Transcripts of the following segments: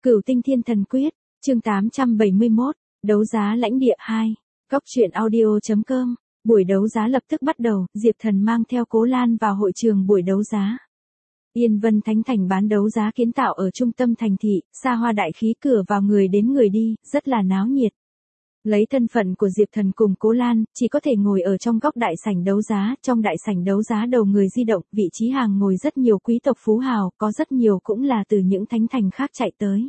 Cửu Tinh Thiên Thần Quyết, chương 871, đấu giá lãnh địa 2. Góc truyện audio.com. Buổi đấu giá lập tức bắt đầu, Diệp Thần mang theo Cố Lan vào hội trường buổi đấu giá. Yên Vân Thánh Thành bán đấu giá kiến tạo ở trung tâm thành thị, xa hoa đại khí, cửa vào người đến người đi, rất là náo nhiệt. Lấy thân phận của Diệp Thần cùng Cố Lan, chỉ có thể ngồi ở trong góc đại sảnh đấu giá, trong đại sảnh đấu giá đầu người di động, vị trí hàng ngồi rất nhiều quý tộc phú hào, có rất nhiều cũng là từ những thánh thành khác chạy tới.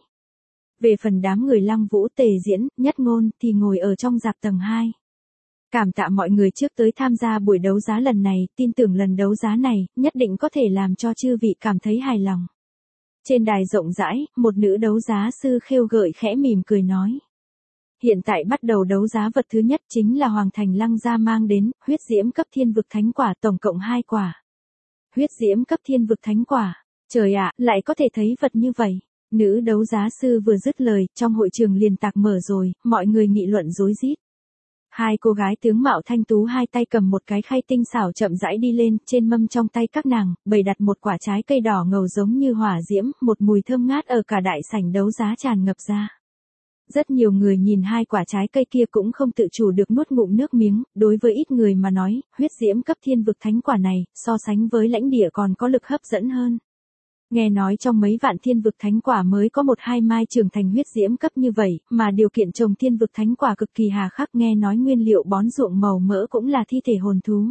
Về phần đám người Lăng Vũ, Tề Diễn, Nhất Ngôn thì ngồi ở trong dạp tầng 2. Cảm tạ mọi người trước tới tham gia buổi đấu giá lần này, tin tưởng lần đấu giá này, nhất định có thể làm cho chư vị cảm thấy hài lòng. Trên đài rộng rãi, một nữ đấu giá sư khêu gợi khẽ mỉm cười nói. Hiện tại bắt đầu đấu giá vật thứ nhất chính là Hoàng Thành Lăng gia mang đến, huyết diễm cấp thiên vực thánh quả, tổng cộng 2 quả. Huyết diễm cấp thiên vực thánh quả, trời ạ, lại có thể thấy vật như vậy. Nữ đấu giá sư vừa dứt lời, trong hội trường liền tạc mở rồi, mọi người nghị luận rối rít. Hai cô gái tướng mạo thanh tú hai tay cầm một cái khay tinh xảo chậm rãi đi lên, trên mâm trong tay các nàng, bày đặt một quả trái cây đỏ ngầu giống như hỏa diễm, một mùi thơm ngát ở cả đại sảnh đấu giá tràn ngập ra. Rất nhiều người nhìn hai quả trái cây kia cũng không tự chủ được nuốt ngụm nước miếng, đối với ít người mà nói, huyết diễm cấp thiên vực thánh quả này, so sánh với lãnh địa còn có lực hấp dẫn hơn. Nghe nói trong mấy vạn thiên vực thánh quả mới có 1-2 mai trưởng thành huyết diễm cấp như vậy, mà điều kiện trồng thiên vực thánh quả cực kỳ hà khắc, nghe nói nguyên liệu bón ruộng màu mỡ cũng là thi thể hồn thú.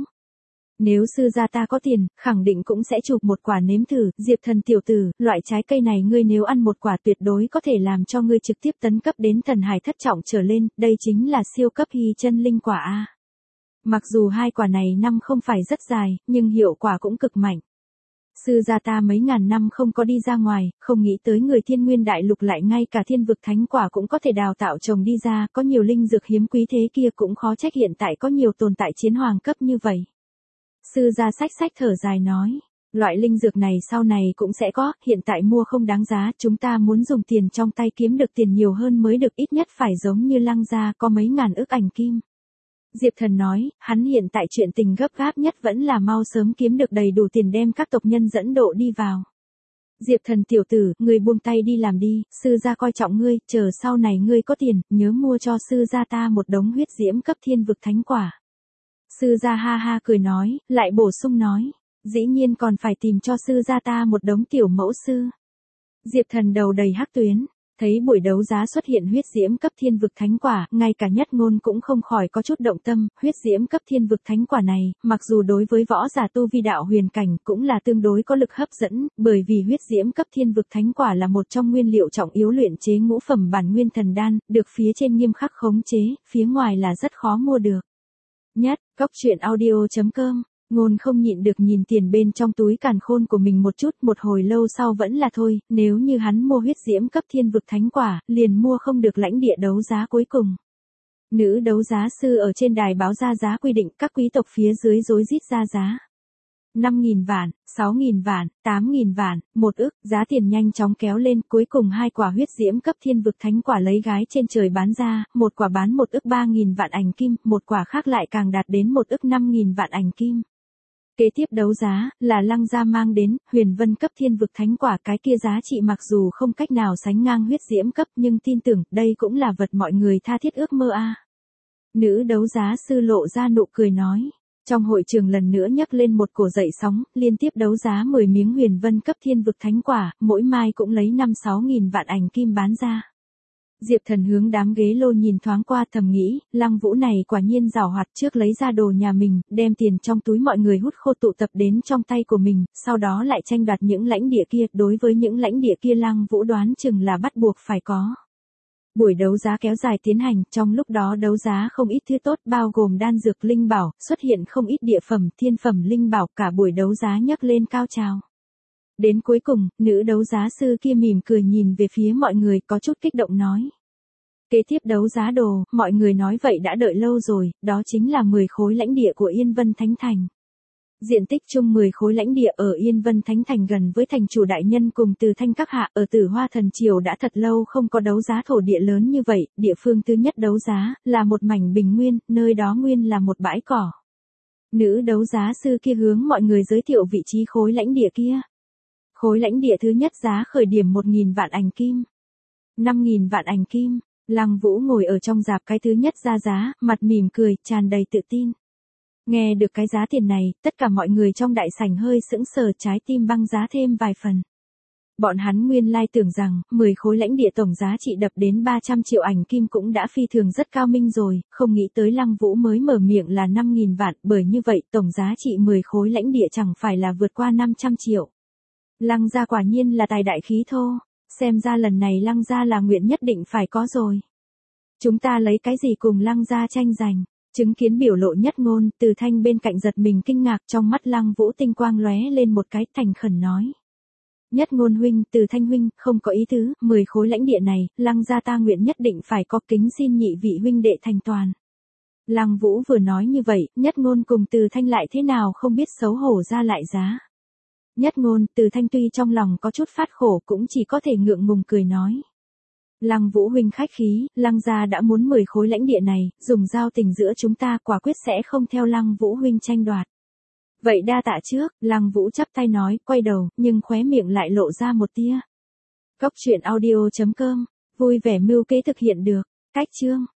Nếu sư gia ta có tiền, khẳng định cũng sẽ chụp một quả nếm thử. Diệp Thần tiểu tử, loại trái cây này ngươi nếu ăn một quả tuyệt đối có thể làm cho ngươi trực tiếp tấn cấp đến thần hải thất trọng trở lên, đây chính là siêu cấp hy chân linh quả a. Mặc dù hai quả này năm không phải rất dài, nhưng hiệu quả cũng cực mạnh. Sư gia ta mấy ngàn năm không có đi ra ngoài, không nghĩ tới người thiên nguyên đại lục lại ngay cả thiên vực thánh quả cũng có thể đào tạo trồng đi ra, có nhiều linh dược hiếm quý thế kia cũng khó trách hiện tại có nhiều tồn tại chiến hoàng cấp như vậy. Sư gia sách thở dài nói, loại linh dược này sau này cũng sẽ có, hiện tại mua không đáng giá, chúng ta muốn dùng tiền trong tay kiếm được tiền nhiều hơn mới được, ít nhất phải giống như Lăng gia có mấy ngàn ức ảnh kim. Diệp Thần nói, hắn hiện tại chuyện tình gấp gáp nhất vẫn là mau sớm kiếm được đầy đủ tiền đem các tộc nhân dẫn độ đi vào. Diệp Thần tiểu tử, ngươi buông tay đi làm đi, sư gia coi trọng ngươi, chờ sau này ngươi có tiền, nhớ mua cho sư gia ta một đống huyết diễm cấp thiên vực thánh quả. Sư gia ha ha cười nói, lại bổ sung nói, dĩ nhiên còn phải tìm cho sư gia ta một đống tiểu mẫu sư. Diệp Thần đầu đầy hắc tuyến, thấy buổi đấu giá xuất hiện huyết diễm cấp thiên vực thánh quả, ngay cả Nhất Ngôn cũng không khỏi có chút động tâm, huyết diễm cấp thiên vực thánh quả này, mặc dù đối với võ giả tu vi đạo huyền cảnh cũng là tương đối có lực hấp dẫn, bởi vì huyết diễm cấp thiên vực thánh quả là một trong nguyên liệu trọng yếu luyện chế ngũ phẩm bản nguyên thần đan, được phía trên nghiêm khắc khống chế, phía ngoài là rất khó mua được. Nhất, góc truyện audio.com. Ngôn không nhịn được nhìn tiền bên trong túi càn khôn của mình một chút, một hồi lâu sau vẫn là thôi, nếu như hắn mua huyết diễm cấp thiên vực thánh quả, liền mua không được lãnh địa đấu giá cuối cùng. Nữ đấu giá sư ở trên đài báo ra giá quy định, các quý tộc phía dưới rối rít ra giá. 5.000 vạn, 6.000 vạn, 8.000 vạn, 1 ức, giá tiền nhanh chóng kéo lên, cuối cùng hai quả huyết diễm cấp thiên vực thánh quả lấy gái trên trời bán ra, một quả bán 1 ức 3.000 vạn ảnh kim, một quả khác lại càng đạt đến 1 ức 5.000 vạn ảnh kim. Kế tiếp đấu giá, là Lăng gia mang đến, huyền vân cấp thiên vực thánh quả, cái kia giá trị mặc dù không cách nào sánh ngang huyết diễm cấp nhưng tin tưởng, đây cũng là vật mọi người tha thiết ước mơ a. Nữ đấu giá sư lộ ra nụ cười nói. Trong hội trường lần nữa nhấc lên một cổ dậy sóng, liên tiếp đấu giá 10 miếng huyền vân cấp thiên vực thánh quả, mỗi mai cũng lấy 5-6 nghìn vạn ảnh kim bán ra. Diệp Thần hướng đám ghế lô nhìn thoáng qua thầm nghĩ, Lăng Vũ này quả nhiên giàu hoạt, trước lấy ra đồ nhà mình, đem tiền trong túi mọi người hút khô tụ tập đến trong tay của mình, sau đó lại tranh đoạt những lãnh địa kia, đối với những lãnh địa kia Lăng Vũ đoán chừng là bắt buộc phải có. Buổi đấu giá kéo dài tiến hành, trong lúc đó đấu giá không ít thứ tốt bao gồm đan dược linh bảo, xuất hiện không ít địa phẩm, thiên phẩm linh bảo, cả buổi đấu giá nhấc lên cao trào. Đến cuối cùng, nữ đấu giá sư kia mỉm cười nhìn về phía mọi người có chút kích động nói. Kế tiếp đấu giá đồ, mọi người nói vậy đã đợi lâu rồi, đó chính là 10 khối lãnh địa của Yên Vân Thánh Thành. Diện tích chung 10 khối lãnh địa ở Yên Vân Thánh Thành gần với thành chủ đại nhân cùng Từ Thanh các hạ ở Tử Hoa Thần Triều đã thật lâu không có đấu giá thổ địa lớn như vậy, địa phương thứ nhất đấu giá là một mảnh bình nguyên, nơi đó nguyên là một bãi cỏ. Nữ đấu giá sư kia hướng mọi người giới thiệu vị trí khối lãnh địa kia. Khối lãnh địa thứ nhất giá khởi điểm 1.000 vạn ảnh kim. 5.000 vạn ảnh kim. Lăng Vũ ngồi ở trong rạp cái thứ nhất ra giá, mặt mỉm cười, tràn đầy tự tin. Nghe được cái giá tiền này, tất cả mọi người trong đại sảnh hơi sững sờ, trái tim băng giá thêm vài phần. Bọn hắn nguyên lai tưởng rằng, 10 khối lãnh địa tổng giá trị đập đến 300 triệu ảnh kim cũng đã phi thường rất cao minh rồi, không nghĩ tới Lăng Vũ mới mở miệng là 5.000 vạn, bởi như vậy tổng giá trị 10 khối lãnh địa chẳng phải là vượt qua 500 triệu. Lăng gia quả nhiên là tài đại khí thô, xem ra lần này Lăng gia là nguyện nhất định phải có rồi. Chúng ta lấy cái gì cùng Lăng gia tranh giành? Chứng kiến biểu lộ Nhất Ngôn, Từ Thanh bên cạnh giật mình kinh ngạc, trong mắt Lăng Vũ tinh quang lóe lên một cái, thành khẩn nói. Nhất Ngôn huynh, Từ Thanh huynh, không có ý tứ, 10 khối lãnh địa này, Lăng gia ta nguyện nhất định phải có, kính xin nhị vị huynh đệ thành toàn. Lăng Vũ vừa nói như vậy, Nhất Ngôn cùng Từ Thanh lại thế nào không biết xấu hổ ra lại giá. Nhất Ngôn, Từ Thanh tuy trong lòng có chút phát khổ cũng chỉ có thể ngượng ngùng cười nói. Lăng Vũ huynh khách khí, Lăng gia đã muốn 10 khối lãnh địa này, dùng giao tình giữa chúng ta quả quyết sẽ không theo Lăng Vũ huynh tranh đoạt. Vậy đa tạ trước, Lăng Vũ chắp tay nói, quay đầu, nhưng khóe miệng lại lộ ra một tia. Cốc truyện audio.com, vui vẻ mưu kế thực hiện được, cách chương.